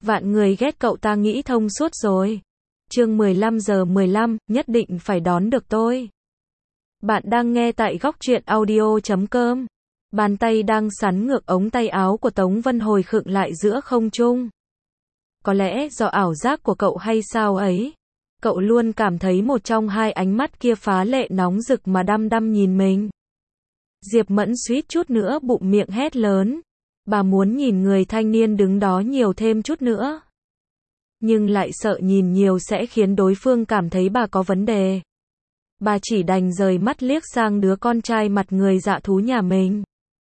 Vạn người ghét cậu ta nghĩ thông suốt rồi. Chương 15:15, nhất định phải đón được tôi. Bạn đang nghe tại góc truyện audio.com. Bàn tay đang sắn ngược ống tay áo của Tống Vân Hồi khựng lại giữa không trung. Có lẽ do ảo giác của cậu hay sao ấy. Cậu luôn cảm thấy một trong hai ánh mắt kia phá lệ nóng rực mà đăm đăm nhìn mình. Diệp Mẫn suýt chút nữa bụng miệng hét lớn. Bà muốn nhìn người thanh niên đứng đó nhiều thêm chút nữa. Nhưng lại sợ nhìn nhiều sẽ khiến đối phương cảm thấy bà có vấn đề. Bà chỉ đành rời mắt liếc sang đứa con trai mặt người dạ thú nhà mình.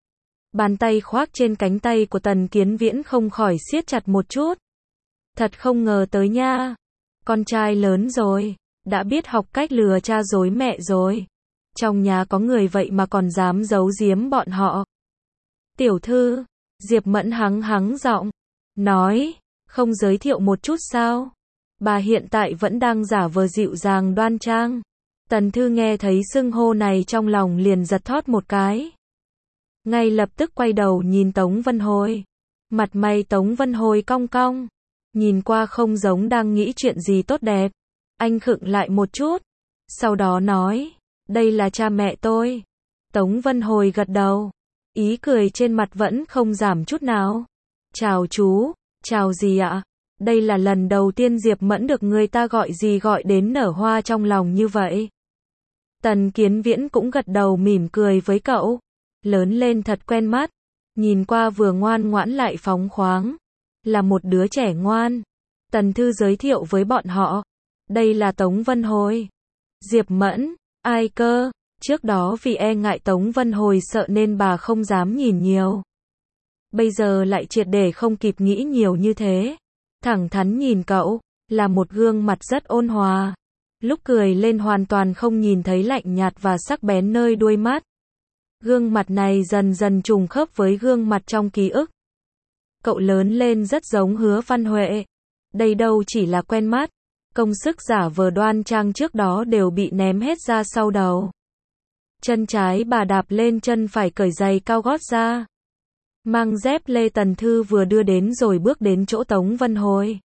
Bàn tay khoác trên cánh tay của Tần Kiến Viễn không khỏi siết chặt một chút. Thật không ngờ tới nha. Con trai lớn rồi, đã biết học cách lừa cha dối mẹ rồi. Trong nhà có người vậy mà còn dám giấu giếm bọn họ. Tiểu thư, Diệp Mẫn hắng giọng, nói, không giới thiệu một chút sao? Bà hiện tại vẫn đang giả vờ dịu dàng đoan trang. Tần Thư nghe thấy xưng hô này trong lòng liền giật thót một cái. Ngay lập tức quay đầu nhìn Tống Vân Hồi. Mặt mày Tống Vân Hồi cong cong. Nhìn qua không giống đang nghĩ chuyện gì tốt đẹp. Anh khựng lại một chút. Sau đó nói, đây là cha mẹ tôi. Tống Vân Hồi gật đầu. Ý cười trên mặt vẫn không giảm chút nào. Chào chú, chào gì ạ? Đây là lần đầu tiên Diệp Mẫn được người ta gọi gì gọi đến nở hoa trong lòng như vậy. Tần Kiến Viễn cũng gật đầu mỉm cười với cậu. Lớn lên thật quen mắt. Nhìn qua vừa ngoan ngoãn lại phóng khoáng. Là một đứa trẻ ngoan. Tần Thư giới thiệu với bọn họ. Đây là Tống Vân Hồi. Diệp Mẫn, ai cơ? Trước đó vì e ngại Tống Vân Hồi sợ nên bà không dám nhìn nhiều. Bây giờ lại triệt để không kịp nghĩ nhiều như thế. Thẳng thắn nhìn cậu, là một gương mặt rất ôn hòa. Lúc cười lên hoàn toàn không nhìn thấy lạnh nhạt và sắc bén nơi đuôi mắt. Gương mặt này dần dần trùng khớp với gương mặt trong ký ức. Cậu lớn lên rất giống Hứa Văn Huệ. Đây đâu chỉ là quen mắt. Công sức giả vờ đoan trang trước đó đều bị ném hết ra sau đầu. Chân trái bà đạp lên chân phải cởi giày cao gót ra. Mang dép lê. Tần Thư vừa đưa đến rồi bước đến chỗ Tống Vân Hồi.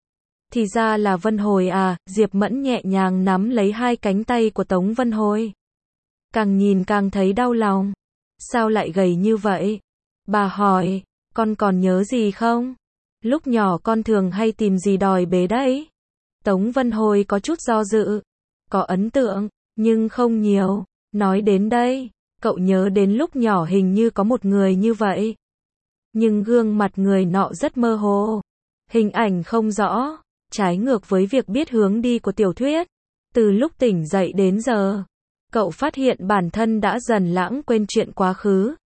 Thì ra là Vân Hồi à, Diệp Mẫn nhẹ nhàng nắm lấy hai cánh tay của Tống Vân Hồi. Càng nhìn càng thấy đau lòng. Sao lại gầy như vậy? Bà hỏi, con còn nhớ gì không? Lúc nhỏ con thường hay tìm gì đòi bế đấy. Tống Vân Hồi có chút do dự. Có ấn tượng, nhưng không nhiều. Nói đến đây, cậu nhớ đến lúc nhỏ hình như có một người như vậy. Nhưng gương mặt người nọ rất mơ hồ. Hình ảnh không rõ, trái ngược với việc biết hướng đi của tiểu thuyết. Từ lúc tỉnh dậy đến giờ, cậu phát hiện bản thân đã dần lãng quên chuyện quá khứ.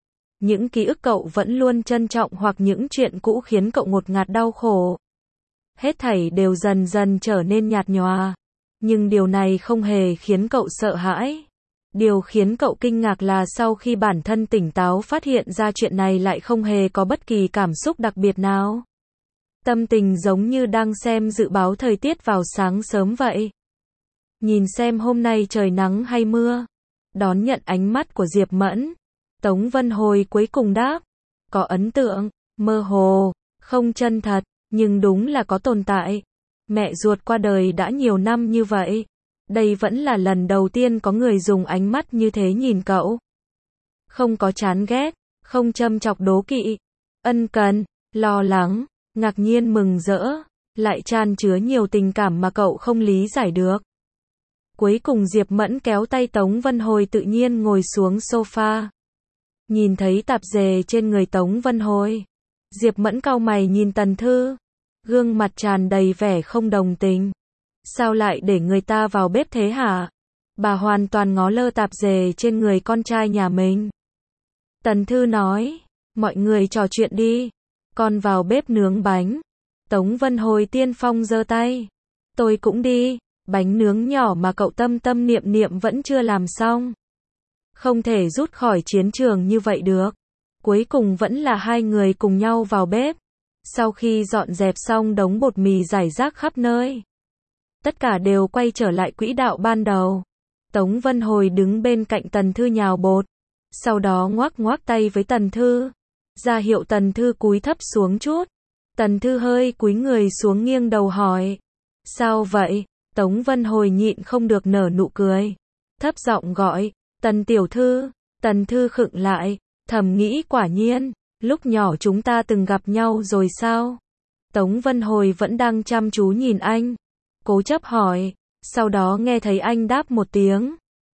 Những ký ức cậu vẫn luôn trân trọng hoặc những chuyện cũ khiến cậu ngột ngạt đau khổ. Hết thảy đều dần dần trở nên nhạt nhòa. Nhưng điều này không hề khiến cậu sợ hãi. Điều khiến cậu kinh ngạc là sau khi bản thân tỉnh táo phát hiện ra chuyện này lại không hề có bất kỳ cảm xúc đặc biệt nào. Tâm tình giống như đang xem dự báo thời tiết vào sáng sớm vậy. Nhìn xem hôm nay trời nắng hay mưa. Đón nhận ánh mắt của Diệp Mẫn. Tống Vân Hồi cuối cùng đáp. Có ấn tượng, mơ hồ, không chân thật, nhưng đúng là có tồn tại. Mẹ ruột qua đời đã nhiều năm như vậy. Đây vẫn là lần đầu tiên có người dùng ánh mắt như thế nhìn cậu. Không có chán ghét, không châm chọc đố kỵ, ân cần, lo lắng, ngạc nhiên mừng rỡ, lại chan chứa nhiều tình cảm mà cậu không lý giải được. Cuối cùng Diệp Mẫn kéo tay Tống Vân Hồi tự nhiên ngồi xuống sofa. Nhìn thấy tạp dề trên người Tống Vân Hồi. Diệp Mẫn cau mày nhìn Tần Thư. Gương mặt tràn đầy vẻ không đồng tình. Sao lại để người ta vào bếp thế hả? Bà hoàn toàn ngó lơ tạp dề trên người con trai nhà mình. Tần Thư nói, mọi người trò chuyện đi. Con vào bếp nướng bánh. Tống Vân Hồi tiên phong giơ tay. Tôi cũng đi. Bánh nướng nhỏ mà cậu tâm tâm niệm niệm vẫn chưa làm xong. Không thể rút khỏi chiến trường như vậy được. Cuối cùng vẫn là hai người cùng nhau vào bếp. Sau khi dọn dẹp xong đống bột mì rải rác khắp nơi. Tất cả đều quay trở lại quỹ đạo ban đầu. Tống Vân Hồi đứng bên cạnh Tần Thư nhào bột. Sau đó ngoác ngoác tay với Tần Thư. Ra hiệu Tần Thư cúi thấp xuống chút. Tần Thư hơi cúi người xuống nghiêng đầu hỏi. Sao vậy? Tống Vân Hồi nhịn không được nở nụ cười. Thấp giọng gọi, Tần tiểu thư. Tần Thư khựng lại, thầm nghĩ quả nhiên, lúc nhỏ chúng ta từng gặp nhau rồi sao? Tống Vân Hồi vẫn đang chăm chú nhìn anh. Cố chấp hỏi, sau đó nghe thấy anh đáp một tiếng.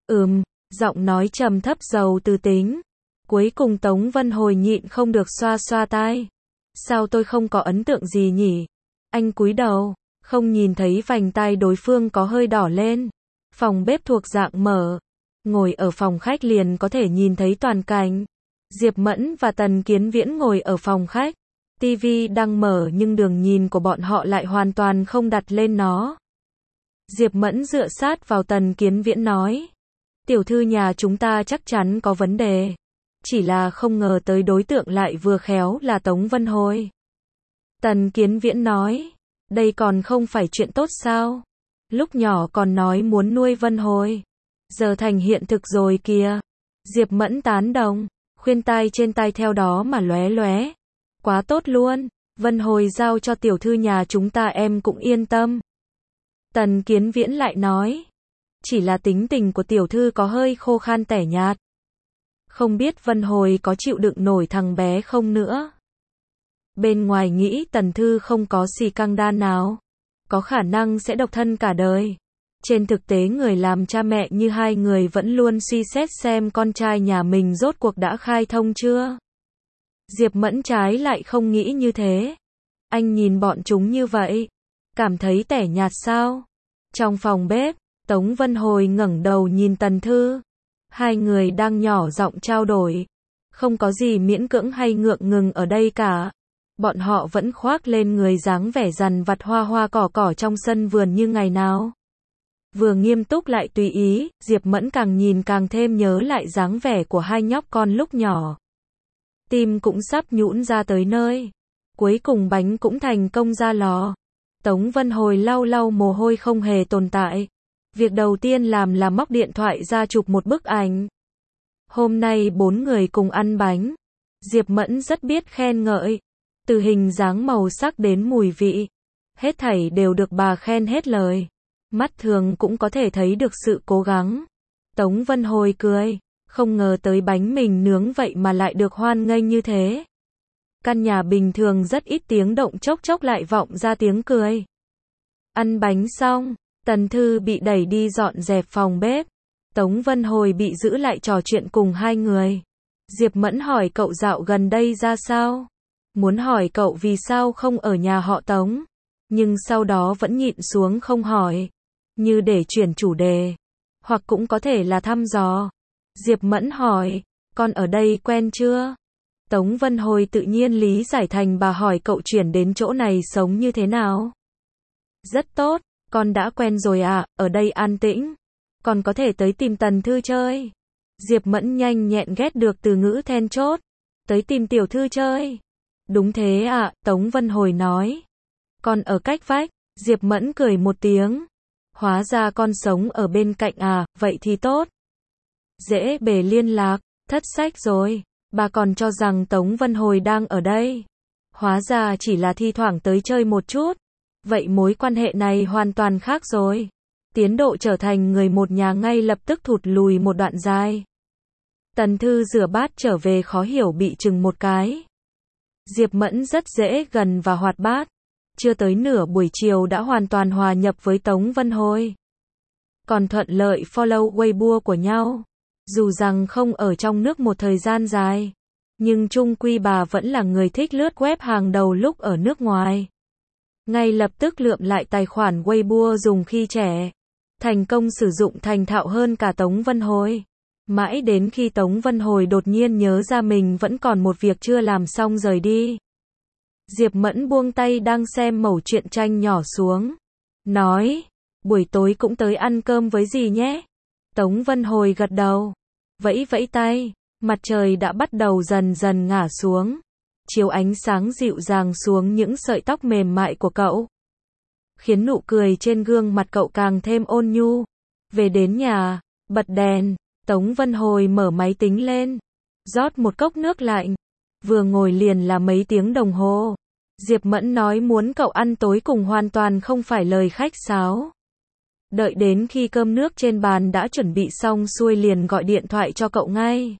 Giọng nói trầm thấp giàu tư tính. Cuối cùng Tống Vân Hồi nhịn không được xoa xoa tai. Sao tôi không có ấn tượng gì nhỉ? Anh cúi đầu, không nhìn thấy vành tai đối phương có hơi đỏ lên. Phòng bếp thuộc dạng mở. Ngồi ở phòng khách liền có thể nhìn thấy toàn cảnh. Diệp Mẫn và Tần Kiến Viễn ngồi ở phòng khách. TV đang mở nhưng đường nhìn của bọn họ lại hoàn toàn không đặt lên nó. Diệp Mẫn dựa sát vào Tần Kiến Viễn nói. Tiểu thư nhà chúng ta chắc chắn có vấn đề. Chỉ là không ngờ tới đối tượng lại vừa khéo là Tống Vân Hồi. Tần Kiến Viễn nói. Đây còn không phải chuyện tốt sao? Lúc nhỏ còn nói muốn nuôi Vân Hồi. Giờ thành hiện thực rồi kìa. Diệp Mẫn tán đồng. Khuyên tai trên tai theo đó mà lóe lóe. Quá tốt luôn. Vân Hồi giao cho tiểu thư nhà chúng ta em cũng yên tâm. Tần Kiến Viễn lại nói. Chỉ là tính tình của tiểu thư có hơi khô khan tẻ nhạt. Không biết Vân Hồi có chịu đựng nổi thằng bé không nữa. Bên ngoài nghĩ Tần Thư không có xì căng đan nào. Có khả năng sẽ độc thân cả đời. Trên thực tế người làm cha mẹ như hai người vẫn luôn suy xét xem con trai nhà mình rốt cuộc đã khai thông chưa. Diệp Mẫn trái lại không nghĩ như thế. Anh nhìn bọn chúng như vậy. Cảm thấy tẻ nhạt sao? Trong phòng bếp, Tống Vân Hồi ngẩng đầu nhìn Tần Thư. Hai người đang nhỏ giọng trao đổi. Không có gì miễn cưỡng hay ngượng ngừng ở đây cả. Bọn họ vẫn khoác lên người dáng vẻ dằn vặt hoa hoa cỏ cỏ trong sân vườn như ngày nào. Vừa nghiêm túc lại tùy ý, Diệp Mẫn càng nhìn càng thêm nhớ lại dáng vẻ của hai nhóc con lúc nhỏ. Tim cũng sắp nhũn ra tới nơi. Cuối cùng bánh cũng thành công ra lò. Tống Vân Hồi lau lau mồ hôi không hề tồn tại. Việc đầu tiên làm là móc điện thoại ra chụp một bức ảnh. Hôm nay 4 người cùng ăn bánh. Diệp Mẫn rất biết khen ngợi. Từ hình dáng màu sắc đến mùi vị. Hết thảy đều được bà khen hết lời. Mắt thường cũng có thể thấy được sự cố gắng. Tống Vân Hồi cười. Không ngờ tới bánh mình nướng vậy mà lại được hoan nghênh như thế. Căn nhà bình thường rất ít tiếng động chốc chốc lại vọng ra tiếng cười. Ăn bánh xong, Tần Thư bị đẩy đi dọn dẹp phòng bếp. Tống Vân Hồi bị giữ lại trò chuyện cùng hai người. Diệp Mẫn hỏi cậu dạo gần đây ra sao? Muốn hỏi cậu vì sao không ở nhà họ Tống. Nhưng sau đó vẫn nhịn xuống không hỏi. Như để chuyển chủ đề. Hoặc cũng có thể là thăm dò. Diệp Mẫn hỏi, con ở đây quen chưa? Tống Vân Hồi tự nhiên lý giải thành bà hỏi cậu chuyển đến chỗ này sống như thế nào? Rất tốt, con đã quen rồi ạ, ở đây an tĩnh. Còn có thể tới tìm Tần Thư chơi. Diệp Mẫn nhanh nhẹn ghét được từ ngữ then chốt. Tới tìm tiểu thư chơi. Đúng thế ạ, Tống Vân Hồi nói. Con ở cách vách, Diệp Mẫn cười một tiếng. Hóa ra con sống ở bên cạnh à, vậy thì tốt. Dễ bề liên lạc, thất sách rồi. Bà còn cho rằng Tống Vân Hồi đang ở đây. Hóa ra chỉ là thi thoảng tới chơi một chút. Vậy mối quan hệ này hoàn toàn khác rồi. Tiến độ trở thành người một nhà ngay lập tức thụt lùi một đoạn dài. Tần Thư rửa bát trở về khó hiểu bị chừng một cái. Diệp Mẫn rất dễ gần và hoạt bát. Chưa tới nửa buổi chiều đã hoàn toàn hòa nhập với Tống Vân Hồi. Còn thuận lợi follow Weibo của nhau. Dù rằng không ở trong nước một thời gian dài. Nhưng chung quy bà vẫn là người thích lướt web hàng đầu lúc ở nước ngoài. Ngay lập tức lượm lại tài khoản Weibo dùng khi trẻ. Thành công sử dụng thành thạo hơn cả Tống Vân Hồi. Mãi đến khi Tống Vân Hồi đột nhiên nhớ ra mình vẫn còn một việc chưa làm xong rời đi. Diệp Mẫn buông tay đang xem mẩu truyện tranh nhỏ xuống. Nói, buổi tối cũng tới ăn cơm với dì nhé. Tống Vân Hồi gật đầu. Vẫy vẫy tay, mặt trời đã bắt đầu dần dần ngả xuống. Chiếu ánh sáng dịu dàng xuống những sợi tóc mềm mại của cậu. Khiến nụ cười trên gương mặt cậu càng thêm ôn nhu. Về đến nhà, bật đèn, Tống Vân Hồi mở máy tính lên. Rót một cốc nước lạnh. Vừa ngồi liền là mấy tiếng đồng hồ. Diệp Mẫn nói muốn cậu ăn tối cùng hoàn toàn không phải lời khách sáo. Đợi đến khi cơm nước trên bàn đã chuẩn bị xong xuôi liền gọi điện thoại cho cậu ngay.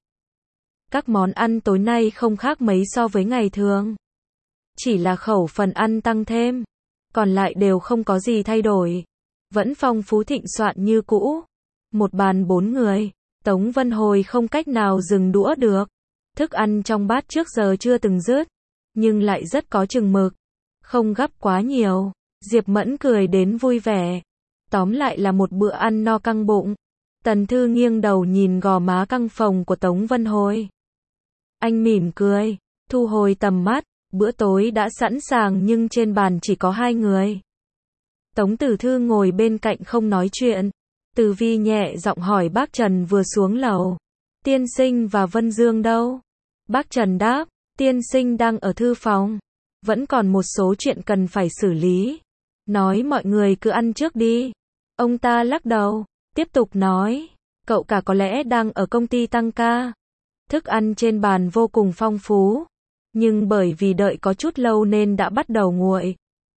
Các món ăn tối nay không khác mấy so với ngày thường. Chỉ là khẩu phần ăn tăng thêm. Còn lại đều không có gì thay đổi. Vẫn phong phú thịnh soạn như cũ. Một bàn 4 người. Tống Vân Hồi không cách nào dừng đũa được. Thức ăn trong bát trước giờ chưa từng dứt. Nhưng lại rất có chừng mực. Không gắp quá nhiều. Diệp Mẫn cười đến vui vẻ. Tóm lại là một bữa ăn no căng bụng. Tần Thư nghiêng đầu nhìn gò má căng phồng của Tống Vân Hồi. Anh mỉm cười. Thu hồi tầm mắt. Bữa tối đã sẵn sàng nhưng trên bàn chỉ có 2 người. Tống Tử Thư ngồi bên cạnh không nói chuyện. Từ Vi nhẹ giọng hỏi bác Trần vừa xuống lầu. Tiên sinh và Vân Dương đâu? Bác Trần đáp. Tiên sinh đang ở thư phòng. Vẫn còn một số chuyện cần phải xử lý. Nói mọi người cứ ăn trước đi. Ông ta lắc đầu. Tiếp tục nói. Cậu cả có lẽ đang ở công ty tăng ca. Thức ăn trên bàn vô cùng phong phú. Nhưng bởi vì đợi có chút lâu nên đã bắt đầu nguội.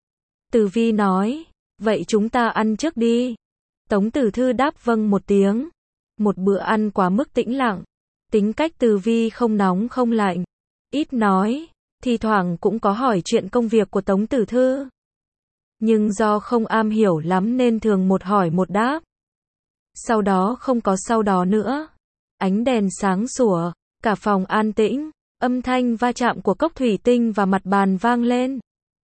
Từ Vi nói. Vậy chúng ta ăn trước đi. Tống Tử Thư đáp vâng một tiếng. Một bữa ăn quá mức tĩnh lặng. Tính cách Từ Vi không nóng không lạnh. Ít nói. Thì thoảng cũng có hỏi chuyện công việc của Tống Tử Thư. Nhưng do không am hiểu lắm nên thường một hỏi một đáp. Sau đó không có sau đó nữa. Ánh đèn sáng sủa. Cả phòng an tĩnh. Âm thanh va chạm của cốc thủy tinh và mặt bàn vang lên.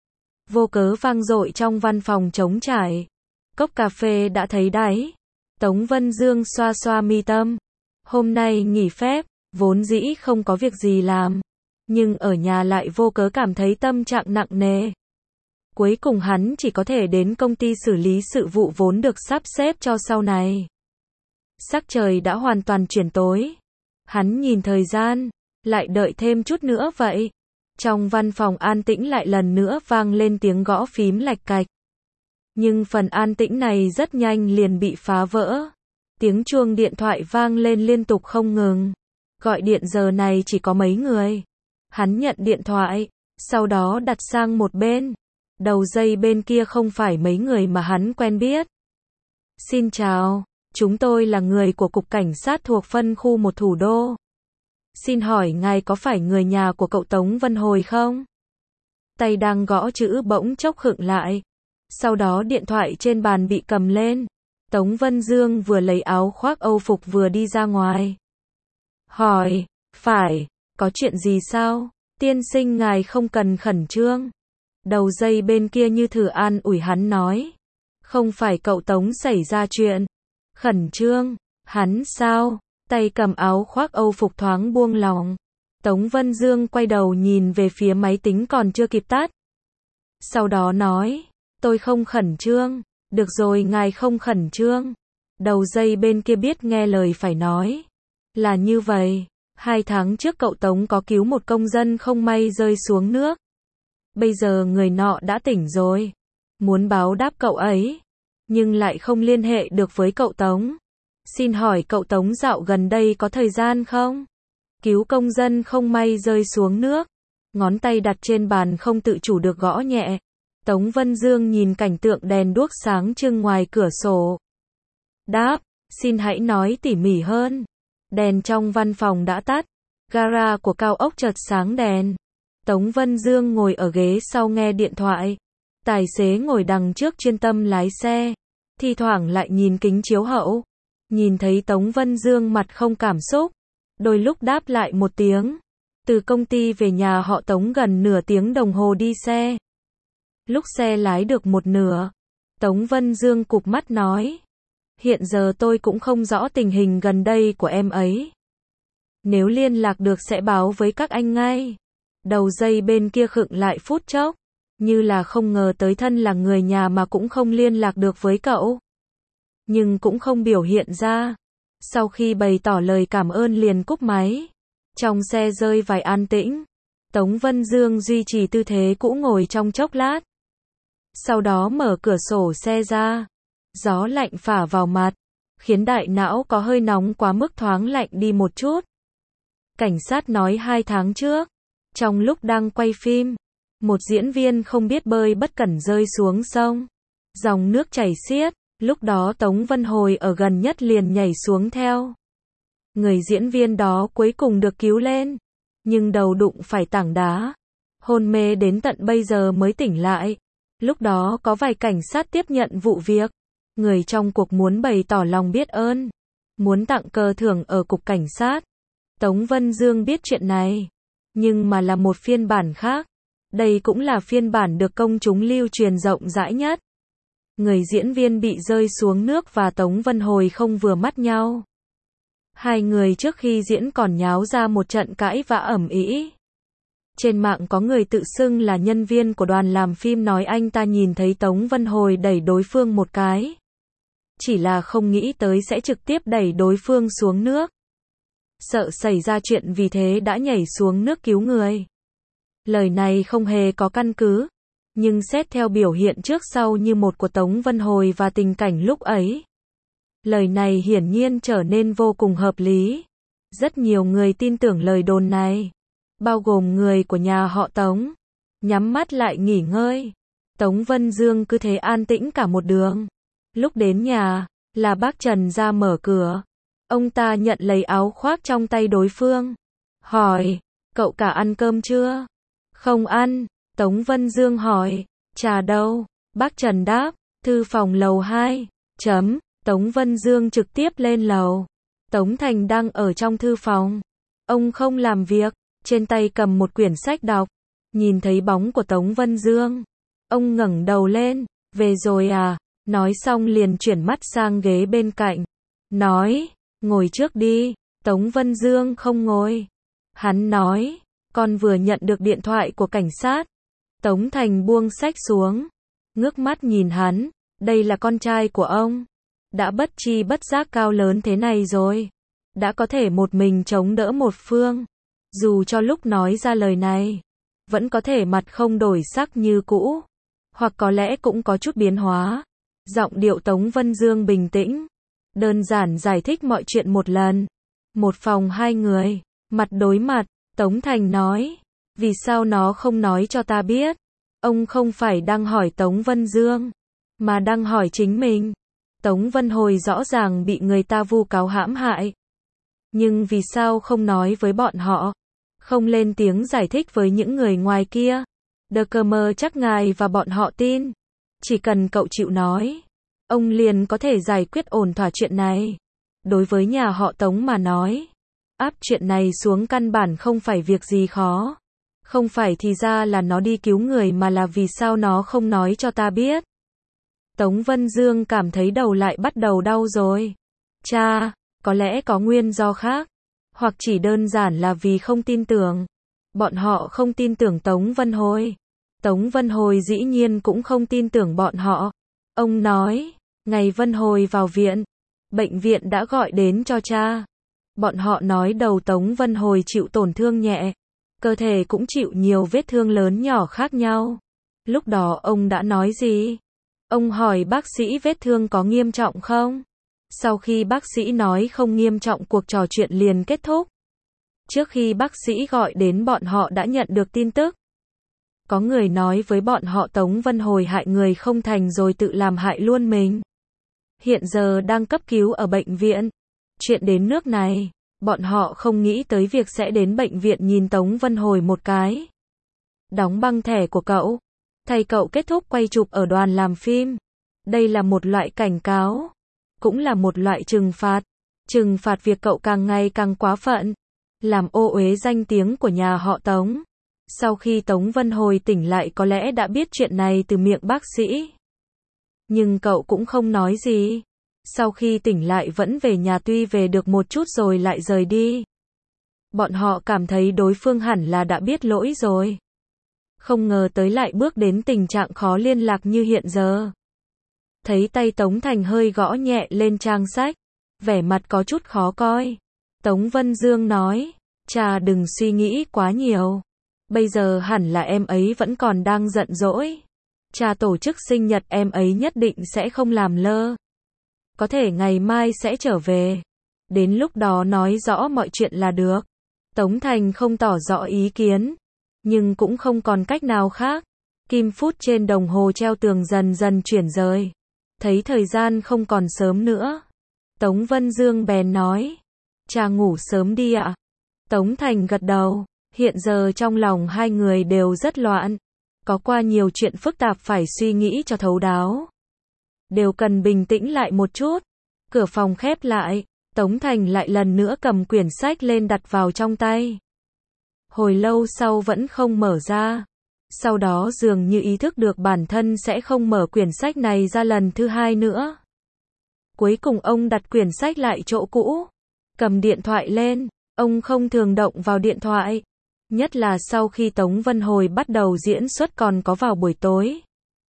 Vô cớ vang dội trong văn phòng trống trải. Cốc cà phê đã thấy đáy. Tống Vân Dương xoa xoa mi tâm. Hôm nay nghỉ phép, vốn dĩ không có việc gì làm. Nhưng ở nhà lại vô cớ cảm thấy tâm trạng nặng nề. Cuối cùng hắn chỉ có thể đến công ty xử lý sự vụ vốn được sắp xếp cho sau này. Sắc trời đã hoàn toàn chuyển tối. Hắn nhìn thời gian. Lại đợi thêm chút nữa vậy. Trong văn phòng an tĩnh lại lần nữa vang lên tiếng gõ phím lạch cạch. Nhưng phần an tĩnh này rất nhanh liền bị phá vỡ. Tiếng chuông điện thoại vang lên liên tục không ngừng. Gọi điện giờ này chỉ có mấy người. Hắn nhận điện thoại, sau đó đặt sang một bên. Đầu dây bên kia không phải mấy người mà hắn quen biết. Xin chào, chúng tôi là người của Cục Cảnh sát thuộc phân khu 1 thủ đô. Xin hỏi ngài có phải người nhà của cậu Tống Vân Hồi không? Tay đang gõ chữ bỗng chốc khựng lại. Sau đó điện thoại trên bàn bị cầm lên. Tống Vân Dương vừa lấy áo khoác Âu phục vừa đi ra ngoài. Hỏi, phải, có chuyện gì sao? Tiên sinh ngài không cần khẩn trương. Đầu dây bên kia như thử an ủi hắn nói. Không phải cậu Tống xảy ra chuyện. Khẩn trương, hắn sao? Tay cầm áo khoác Âu phục thoáng buông lỏng. Tống Vân Dương quay đầu nhìn về phía máy tính còn chưa kịp tắt. Sau đó nói, tôi không khẩn trương. Được rồi ngài không khẩn trương. Đầu dây bên kia biết nghe lời phải nói. Là như vậy, 2 tháng trước cậu Tống có cứu một công dân không may rơi xuống nước. Bây giờ người nọ đã tỉnh rồi. Muốn báo đáp cậu ấy. Nhưng lại không liên hệ được với cậu Tống. Xin hỏi cậu Tống dạo gần đây có thời gian không? Cứu công dân không may rơi xuống nước. Ngón tay đặt trên bàn không tự chủ được gõ nhẹ. Tống Vân Dương nhìn cảnh tượng đèn đuốc sáng trưng ngoài cửa sổ. Đáp, xin hãy nói tỉ mỉ hơn. Đèn trong văn phòng đã tắt. Gara của cao ốc chợt sáng đèn. Tống Vân Dương ngồi ở ghế sau nghe điện thoại. Tài xế ngồi đằng trước chuyên tâm lái xe. Thi thoảng lại nhìn kính chiếu hậu. Nhìn thấy Tống Vân Dương mặt không cảm xúc. Đôi lúc đáp lại một tiếng. Từ công ty về nhà họ Tống gần nửa tiếng đồng hồ đi xe. Lúc xe lái được một nửa. Tống Vân Dương cụp mắt nói. Hiện giờ tôi cũng không rõ tình hình gần đây của em ấy. Nếu liên lạc được sẽ báo với các anh ngay. Đầu dây bên kia khựng lại phút chốc. Như là không ngờ tới thân là người nhà mà cũng không liên lạc được với cậu. Nhưng cũng không biểu hiện ra. Sau khi bày tỏ lời cảm ơn liền cúp máy. Trong xe rơi vài an tĩnh. Tống Vân Dương duy trì tư thế cũ ngồi trong chốc lát. Sau đó mở cửa sổ xe ra. Gió lạnh phả vào mặt. Khiến đại não có hơi nóng quá mức thoáng lạnh đi một chút. Cảnh sát nói 2 tháng trước. Trong lúc đang quay phim. Một diễn viên không biết bơi bất cẩn rơi xuống sông. Dòng nước chảy xiết, lúc đó Tống Vân Hồi ở gần nhất liền nhảy xuống theo. Người diễn viên đó cuối cùng được cứu lên, nhưng đầu đụng phải tảng đá. Hôn mê đến tận bây giờ mới tỉnh lại. Lúc đó có vài cảnh sát tiếp nhận vụ việc. Người trong cuộc muốn bày tỏ lòng biết ơn, muốn tặng cờ thưởng ở cục cảnh sát. Tống Vân Dương biết chuyện này, nhưng mà là một phiên bản khác. Đây cũng là phiên bản được công chúng lưu truyền rộng rãi nhất. Người diễn viên bị rơi xuống nước và Tống Vân Hồi không vừa mắt nhau. Hai người trước khi diễn còn nháo ra một trận cãi vã ầm ĩ. Trên mạng có người tự xưng là nhân viên của đoàn làm phim nói anh ta nhìn thấy Tống Vân Hồi đẩy đối phương một cái. Chỉ là không nghĩ tới sẽ trực tiếp đẩy đối phương xuống nước. Sợ xảy ra chuyện vì thế đã nhảy xuống nước cứu người. Lời này không hề có căn cứ, nhưng xét theo biểu hiện trước sau như một của Tống Vân Hồi và tình cảnh lúc ấy, lời này hiển nhiên trở nên vô cùng hợp lý. Rất nhiều người tin tưởng lời đồn này, bao gồm người của nhà họ Tống. Nhắm mắt lại nghỉ ngơi, Tống Vân Dương cứ thế an tĩnh cả một đường. Lúc đến nhà, là bác Trần ra mở cửa. Ông ta nhận lấy áo khoác trong tay đối phương, hỏi, cậu cả ăn cơm chưa? Không ăn. Tống Vân Dương hỏi, trà đâu? Bác Trần đáp, thư phòng lầu 2. Tống Vân Dương trực tiếp lên lầu. Tống Thành đang ở trong thư phòng. Ông không làm việc, trên tay cầm một quyển sách đọc. Nhìn thấy bóng của Tống Vân Dương, ông ngẩng đầu lên, về rồi à? Nói xong liền chuyển mắt sang ghế bên cạnh, nói, ngồi trước đi. Tống Vân Dương không ngồi. Hắn nói, con vừa nhận được điện thoại của cảnh sát. Tống Thành buông sách xuống, ngước mắt nhìn hắn, đây là con trai của ông. Đã bất tri bất giác cao lớn thế này rồi, đã có thể một mình chống đỡ một phương. Dù cho lúc nói ra lời này, vẫn có thể mặt không đổi sắc như cũ, hoặc có lẽ cũng có chút biến hóa. Giọng điệu Tống Vân Dương bình tĩnh, đơn giản giải thích mọi chuyện một lần. Một phòng hai người, mặt đối mặt, Tống Thành nói, vì sao nó không nói cho ta biết? Ông không phải đang hỏi Tống Vân Dương, mà đang hỏi chính mình. Tống Vân Hồi rõ ràng bị người ta vu cáo hãm hại. Nhưng vì sao không nói với bọn họ? Không lên tiếng giải thích với những người ngoài kia? Đờ cờ mờ chắc ngài và bọn họ tin. Chỉ cần cậu chịu nói, ông liền có thể giải quyết ổn thỏa chuyện này. Đối với nhà họ Tống mà nói, áp chuyện này xuống căn bản không phải việc gì khó. Không phải thì ra là nó đi cứu người mà là vì sao nó không nói cho ta biết. Tống Vân Dương cảm thấy đầu lại bắt đầu đau rồi. Cha, có lẽ có nguyên do khác, hoặc chỉ đơn giản là vì không tin tưởng. Bọn họ không tin tưởng Tống Vân Hồi. Tống Vân Hồi dĩ nhiên cũng không tin tưởng bọn họ. Ông nói, ngày Vân Hồi vào viện, bệnh viện đã gọi đến cho cha. Bọn họ nói đầu Tống Vân Hồi chịu tổn thương nhẹ, cơ thể cũng chịu nhiều vết thương lớn nhỏ khác nhau. Lúc đó ông đã nói gì? Ông hỏi bác sĩ vết thương có nghiêm trọng không? Sau khi bác sĩ nói không nghiêm trọng, cuộc trò chuyện liền kết thúc. Trước khi bác sĩ gọi đến, bọn họ đã nhận được tin tức. Có người nói với bọn họ Tống Vân Hồi hại người không thành rồi tự làm hại luôn mình. Hiện giờ đang cấp cứu ở bệnh viện. Chuyện đến nước này, bọn họ không nghĩ tới việc sẽ đến bệnh viện nhìn Tống Vân Hồi một cái. Đóng băng thẻ của cậu. Thầy cậu kết thúc quay chụp ở đoàn làm phim. Đây là một loại cảnh cáo, cũng là một loại trừng phạt. Trừng phạt việc cậu càng ngày càng quá phận, làm ô uế danh tiếng của nhà họ Tống. Sau khi Tống Vân Hồi tỉnh lại có lẽ đã biết chuyện này từ miệng bác sĩ. Nhưng cậu cũng không nói gì. Sau khi tỉnh lại vẫn về nhà, tuy về được một chút rồi lại rời đi. Bọn họ cảm thấy đối phương hẳn là đã biết lỗi rồi. Không ngờ tới lại bước đến tình trạng khó liên lạc như hiện giờ. Thấy tay Tống Thành hơi gõ nhẹ lên trang sách, vẻ mặt có chút khó coi. Tống Vân Dương nói, cha đừng suy nghĩ quá nhiều. Bây giờ hẳn là em ấy vẫn còn đang giận dỗi. Cha tổ chức sinh nhật em ấy nhất định sẽ không làm lơ. Có thể ngày mai sẽ trở về. Đến lúc đó nói rõ mọi chuyện là được. Tống Thành không tỏ rõ ý kiến. Nhưng cũng không còn cách nào khác. Kim phút trên đồng hồ treo tường dần dần chuyển rời. Thấy thời gian không còn sớm nữa. Tống Vân Dương bèn nói. Cha ngủ sớm đi ạ. Tống Thành gật đầu. Hiện giờ trong lòng hai người đều rất loạn. Có qua nhiều chuyện phức tạp phải suy nghĩ cho thấu đáo. Đều cần bình tĩnh lại một chút. Cửa phòng khép lại. Tống Thành lại lần nữa cầm quyển sách lên đặt vào trong tay. Hồi lâu sau vẫn không mở ra. Sau đó dường như ý thức được bản thân sẽ không mở quyển sách này ra lần thứ hai nữa. Cuối cùng ông đặt quyển sách lại chỗ cũ. Cầm điện thoại lên. Ông không thường động vào điện thoại. Nhất là sau khi Tống Vân Hồi bắt đầu diễn xuất còn có vào buổi tối.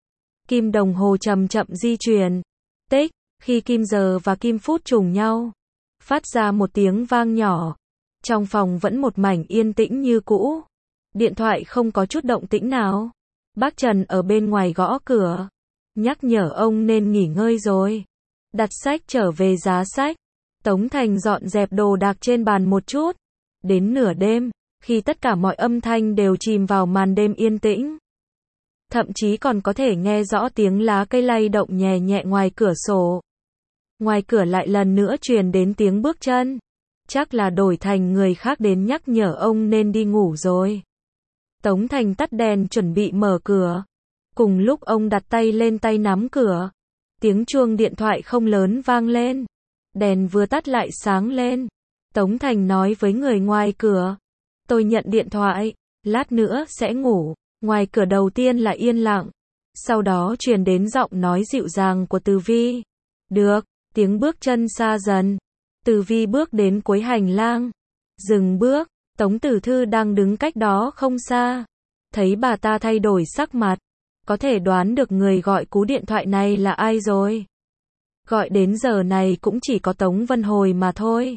Kim đồng hồ chậm chậm di chuyển. Tích, khi kim giờ và kim phút trùng nhau. Phát ra một tiếng vang nhỏ. Trong phòng vẫn một mảnh yên tĩnh như cũ. Điện thoại không có chút động tĩnh nào. Bác Trần ở bên ngoài gõ cửa. Nhắc nhở ông nên nghỉ ngơi rồi. Đặt sách trở về giá sách. Tống Thành dọn dẹp đồ đạc trên bàn một chút. Đến nửa đêm, khi tất cả mọi âm thanh đều chìm vào màn đêm yên tĩnh. Thậm chí còn có thể nghe rõ tiếng lá cây lay động nhẹ nhẹ ngoài cửa sổ. Ngoài cửa lại lần nữa truyền đến tiếng bước chân. Chắc là đổi thành người khác đến nhắc nhở ông nên đi ngủ rồi. Tống Thành tắt đèn chuẩn bị mở cửa. Cùng lúc ông đặt tay lên tay nắm cửa. Tiếng chuông điện thoại không lớn vang lên. Đèn vừa tắt lại sáng lên. Tống Thành nói với người ngoài cửa. Tôi nhận điện thoại. Lát nữa sẽ ngủ. Ngoài cửa đầu tiên là yên lặng. Sau đó truyền đến giọng nói dịu dàng của Từ Vi. Được. Tiếng bước chân xa dần. Từ Vi bước đến cuối hành lang. Dừng bước. Tống Tử Thư đang đứng cách đó không xa. Thấy bà ta thay đổi sắc mặt. Có thể đoán được người gọi cú điện thoại này là ai rồi. Gọi đến giờ này cũng chỉ có Tống Vân Hồi mà thôi.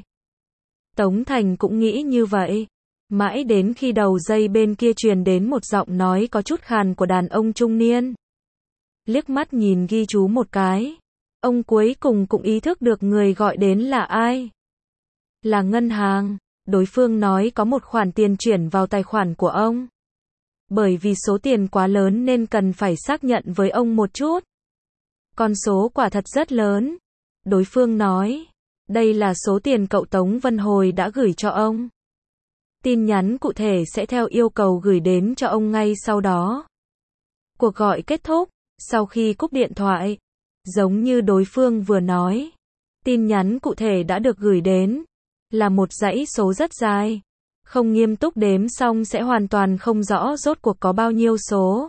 Tống Thành cũng nghĩ như vậy. Mãi đến khi đầu dây bên kia truyền đến một giọng nói có chút khàn của đàn ông trung niên. Liếc mắt nhìn ghi chú một cái. Ông cuối cùng cũng ý thức được người gọi đến là ai. Là ngân hàng. Đối phương nói có một khoản tiền chuyển vào tài khoản của ông. Bởi vì số tiền quá lớn nên cần phải xác nhận với ông một chút. Con số quả thật rất lớn. Đối phương nói. Đây là số tiền cậu Tống Vân Hồi đã gửi cho ông. Tin nhắn cụ thể sẽ theo yêu cầu gửi đến cho ông ngay sau đó. Cuộc gọi kết thúc. Sau khi cúp điện thoại. Giống như đối phương vừa nói. Tin nhắn cụ thể đã được gửi đến. Là một dãy số rất dài. Không nghiêm túc đếm xong sẽ hoàn toàn không rõ rốt cuộc có bao nhiêu số.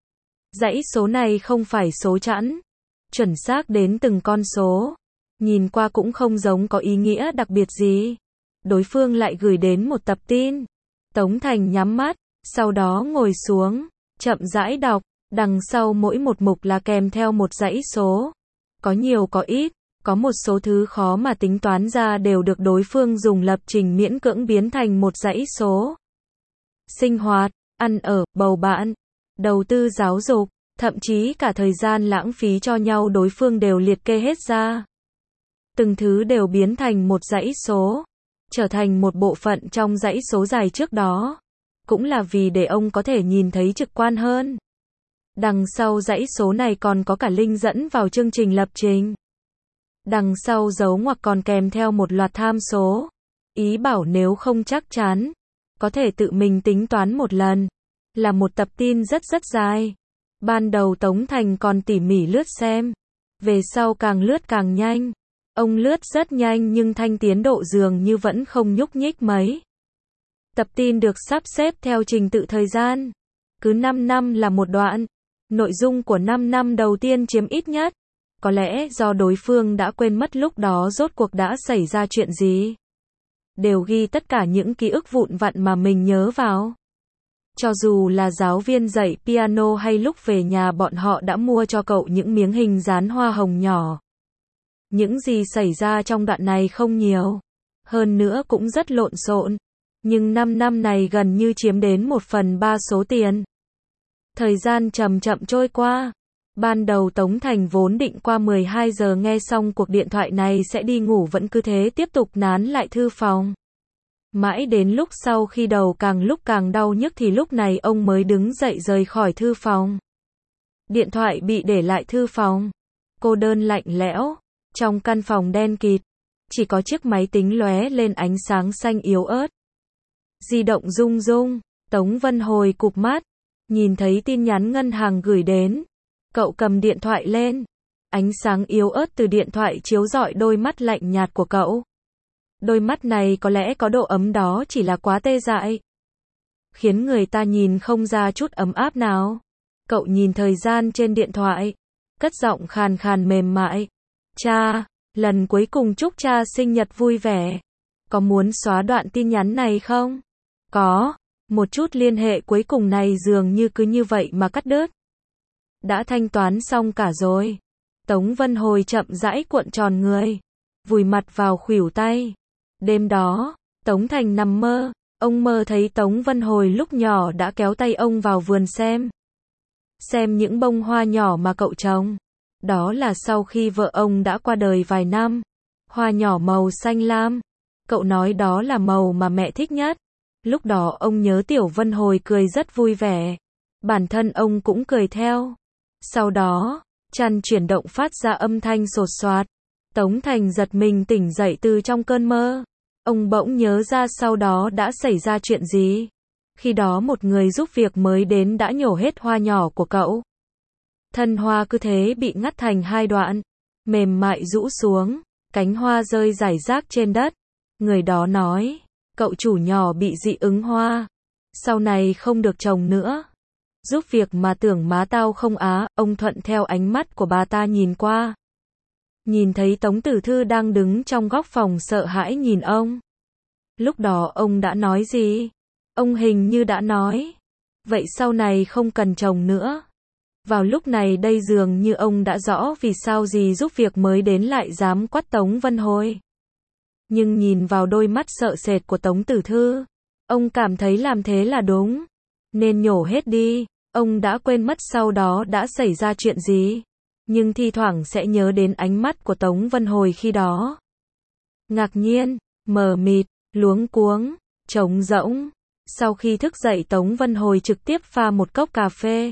Dãy số này không phải số chẵn. Chuẩn xác đến từng con số. Nhìn qua cũng không giống có ý nghĩa đặc biệt gì. Đối phương lại gửi đến một tập tin. Tống Thành nhắm mắt, sau đó ngồi xuống, chậm rãi đọc. Đằng sau mỗi một mục là kèm theo một dãy số. Có nhiều có ít. Có một số thứ khó mà tính toán ra đều được đối phương dùng lập trình miễn cưỡng biến thành một dãy số. Sinh hoạt, ăn ở, bầu bạn, đầu tư giáo dục, thậm chí cả thời gian lãng phí cho nhau đối phương đều liệt kê hết ra. Từng thứ đều biến thành một dãy số, trở thành một bộ phận trong dãy số dài trước đó. Cũng là vì để ông có thể nhìn thấy trực quan hơn. Đằng sau dãy số này còn có cả link dẫn vào chương trình lập trình. Đằng sau dấu ngoặc còn kèm theo một loạt tham số. Ý bảo nếu không chắc chắn, có thể tự mình tính toán một lần. Là một tập tin rất dài. Ban đầu Tống Thành còn tỉ mỉ lướt xem. Về sau càng lướt càng nhanh. Ông lướt rất nhanh nhưng thanh tiến độ dường như vẫn không nhúc nhích mấy. Tập tin được sắp xếp theo trình tự thời gian. Cứ 5 năm là một đoạn. Nội dung của 5 năm đầu tiên chiếm ít nhất. Có lẽ do đối phương đã quên mất lúc đó rốt cuộc đã xảy ra chuyện gì. Đều ghi tất cả những ký ức vụn vặt mà mình nhớ vào. Cho dù là giáo viên dạy piano hay lúc về nhà bọn họ đã mua cho cậu những miếng hình dán hoa hồng nhỏ. Những gì xảy ra trong đoạn này không nhiều. Hơn nữa cũng rất lộn xộn. Nhưng 5 năm này gần như chiếm đến 1/3 số tiền. Thời gian chậm chậm trôi qua. Ban đầu Tống Thành vốn định qua 12 giờ nghe xong cuộc điện thoại này sẽ đi ngủ vẫn cứ thế tiếp tục nán lại thư phòng. Mãi đến lúc sau khi đầu càng lúc càng đau nhức thì lúc này ông mới đứng dậy rời khỏi thư phòng. Điện thoại bị để lại thư phòng. Cô đơn lạnh lẽo. Trong căn phòng đen kịt, chỉ có chiếc máy tính lóe lên ánh sáng xanh yếu ớt. Di động rung rung. Tống Vân Hồi cụp mắt, nhìn thấy tin nhắn ngân hàng gửi đến. Cậu cầm điện thoại lên. Ánh sáng yếu ớt từ điện thoại chiếu rọi đôi mắt lạnh nhạt của cậu. Đôi mắt này có lẽ có độ ấm đó chỉ là quá tê dại, khiến người ta nhìn không ra chút ấm áp nào. Cậu nhìn thời gian trên điện thoại, cất giọng khàn khàn mềm mại. Cha, lần cuối cùng chúc cha sinh nhật vui vẻ. Có muốn xóa đoạn tin nhắn này không? Có. Một chút liên hệ cuối cùng này dường như cứ như vậy mà cắt đứt. Đã thanh toán xong cả rồi. Tống Vân Hồi chậm rãi cuộn tròn người, vùi mặt vào khuỷu tay. Đêm đó, Tống Thành nằm mơ. Ông mơ thấy Tống Vân Hồi lúc nhỏ đã kéo tay ông vào vườn xem những bông hoa nhỏ mà cậu trồng. Đó là sau khi vợ ông đã qua đời vài năm. Hoa nhỏ màu xanh lam. Cậu nói đó là màu mà mẹ thích nhất. Lúc đó ông nhớ Tiểu Vân Hồi cười rất vui vẻ. Bản thân ông cũng cười theo. Sau đó, chăn chuyển động phát ra âm thanh sột soạt. Tống Thành giật mình tỉnh dậy từ trong cơn mơ. Ông bỗng nhớ ra sau đó đã xảy ra chuyện gì. Khi đó một người giúp việc mới đến đã nhổ hết hoa nhỏ của cậu. Thân hoa cứ thế bị ngắt thành hai đoạn, mềm mại rũ xuống, cánh hoa rơi rải rác trên đất. Người đó nói, cậu chủ nhỏ bị dị ứng hoa, sau này không được trồng nữa. Giúp việc mà tưởng má tao không á. Ông thuận theo ánh mắt của bà ta nhìn qua. Nhìn thấy Tống Tử Thư đang đứng trong góc phòng sợ hãi nhìn ông. Lúc đó ông đã nói gì? Ông hình như đã nói, vậy sau này không cần trồng nữa. Vào lúc này đây dường như ông đã rõ vì sao dì giúp việc mới đến lại dám quát Tống Vân Hồi. Nhưng nhìn vào đôi mắt sợ sệt của Tống Tử Thư, ông cảm thấy làm thế là đúng. Nên nhổ hết đi. Ông đã quên mất sau đó đã xảy ra chuyện gì. Nhưng thi thoảng sẽ nhớ đến ánh mắt của Tống Vân Hồi khi đó. Ngạc nhiên, mờ mịt, luống cuống, trống rỗng. Sau khi thức dậy Tống Vân Hồi trực tiếp pha một cốc cà phê.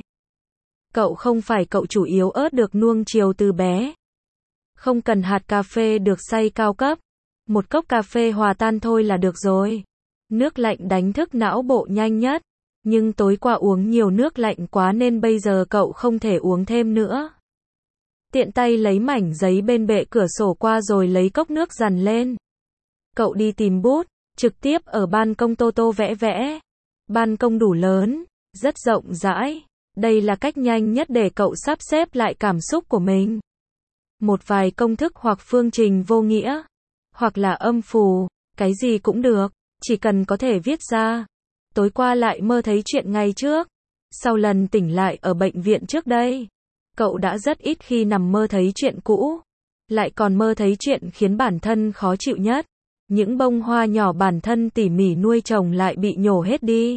Cậu không phải cậu chủ yếu ớt được nuông chiều từ bé. Không cần hạt cà phê được xay cao cấp. Một cốc cà phê hòa tan thôi là được rồi. Nước lạnh đánh thức não bộ nhanh nhất. Nhưng tối qua uống nhiều nước lạnh quá nên bây giờ cậu không thể uống thêm nữa. Tiện tay lấy mảnh giấy bên bệ cửa sổ qua rồi lấy cốc nước dằn lên. Cậu đi tìm bút, trực tiếp ở ban công tô tô vẽ vẽ. Ban công đủ lớn, rất rộng rãi. Đây là cách nhanh nhất để cậu sắp xếp lại cảm xúc của mình. Một vài công thức hoặc phương trình vô nghĩa, hoặc là âm phù, cái gì cũng được, chỉ cần có thể viết ra. Tối qua lại mơ thấy chuyện ngày trước. Sau lần tỉnh lại ở bệnh viện trước đây, cậu đã rất ít khi nằm mơ thấy chuyện cũ. Lại còn mơ thấy chuyện khiến bản thân khó chịu nhất. Những bông hoa nhỏ bản thân tỉ mỉ nuôi trồng lại bị nhổ hết đi.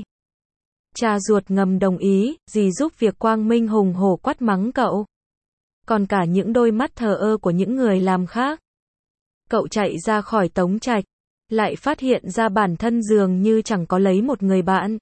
Cha ruột ngầm đồng ý, dì giúp việc quang minh hùng hổ quát mắng cậu. Còn cả những đôi mắt thờ ơ của những người làm khác. Cậu chạy ra khỏi Tống Trạch, lại phát hiện ra bản thân dường như chẳng có lấy một người bạn.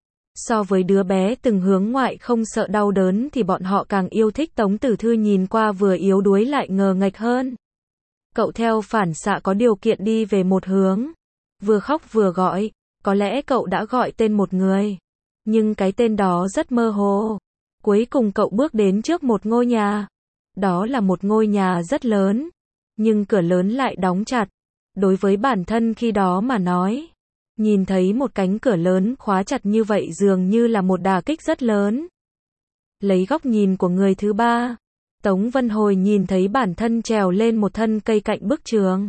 So với đứa bé từng hướng ngoại không sợ đau đớn thì bọn họ càng yêu thích Tống Tử Thư nhìn qua vừa yếu đuối lại ngờ nghệch hơn. Cậu theo phản xạ có điều kiện đi về một hướng. Vừa khóc vừa gọi, có lẽ cậu đã gọi tên một người. Nhưng cái tên đó rất mơ hồ. Cuối cùng cậu bước đến trước một ngôi nhà. Đó là một ngôi nhà rất lớn. Nhưng cửa lớn lại đóng chặt. Đối với bản thân khi đó mà nói, nhìn thấy một cánh cửa lớn khóa chặt như vậy dường như là một đả kích rất lớn. Lấy góc nhìn của người thứ ba, Tống Vân Hồi nhìn thấy bản thân trèo lên một thân cây cạnh bức tường.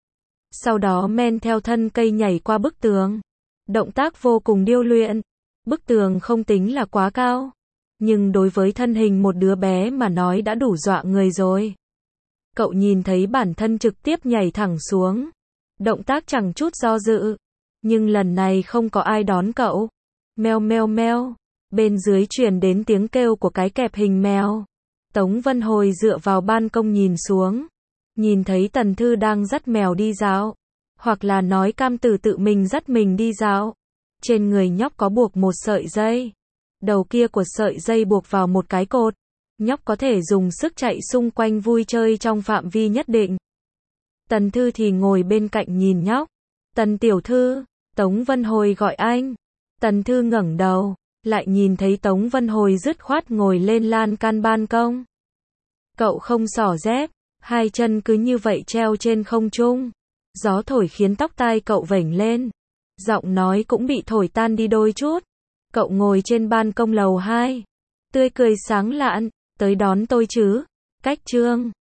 Sau đó men theo thân cây nhảy qua bức tường. Động tác vô cùng điêu luyện. Bức tường không tính là quá cao, nhưng đối với thân hình một đứa bé mà nói đã đủ dọa người rồi. Cậu nhìn thấy bản thân trực tiếp nhảy thẳng xuống. Động tác chẳng chút do dự. Nhưng lần này không có ai đón cậu. Meo meo meo. Bên dưới truyền đến tiếng kêu của cái kẹp hình mèo. Tống Vân Hồi dựa vào ban công nhìn xuống. Nhìn thấy Tần Thư đang dắt mèo đi dạo. Hoặc là nói Cam Tử tự mình dắt mình đi dạo. Trên người nhóc có buộc một sợi dây. Đầu kia của sợi dây buộc vào một cái cột. Nhóc có thể dùng sức chạy xung quanh vui chơi trong phạm vi nhất định. Tần Thư thì ngồi bên cạnh nhìn nhóc. Tần tiểu thư, Tống Vân Hồi gọi anh. Tần Thư ngẩng đầu, lại nhìn thấy Tống Vân Hồi dứt khoát ngồi lên lan can ban công. Cậu không xỏ dép, hai chân cứ như vậy treo trên không trung. Gió thổi khiến tóc tai cậu vểnh lên. Giọng nói cũng bị thổi tan đi đôi chút. Cậu ngồi trên ban công lầu 2. Tươi cười sáng lạn, tới đón tôi chứ? Cách Trương.